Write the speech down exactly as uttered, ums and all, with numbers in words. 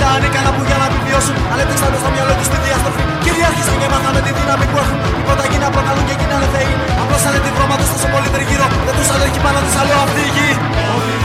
παιδιά ανήκανα που για να επιβιώσουν αλέτηξαν στο μυαλό τους τη διαστροφή. Κυριάρχησαν και μάθανε τη δύναμη που έχουν. Τίποτα εκείνα προκαλούν και γίνανε θεοί. Απλώσανε τη βρώμα τους τόσο πολύ τριγύρω. Δεν τους αντέχει πάνω τους άλλο αυτή η γη.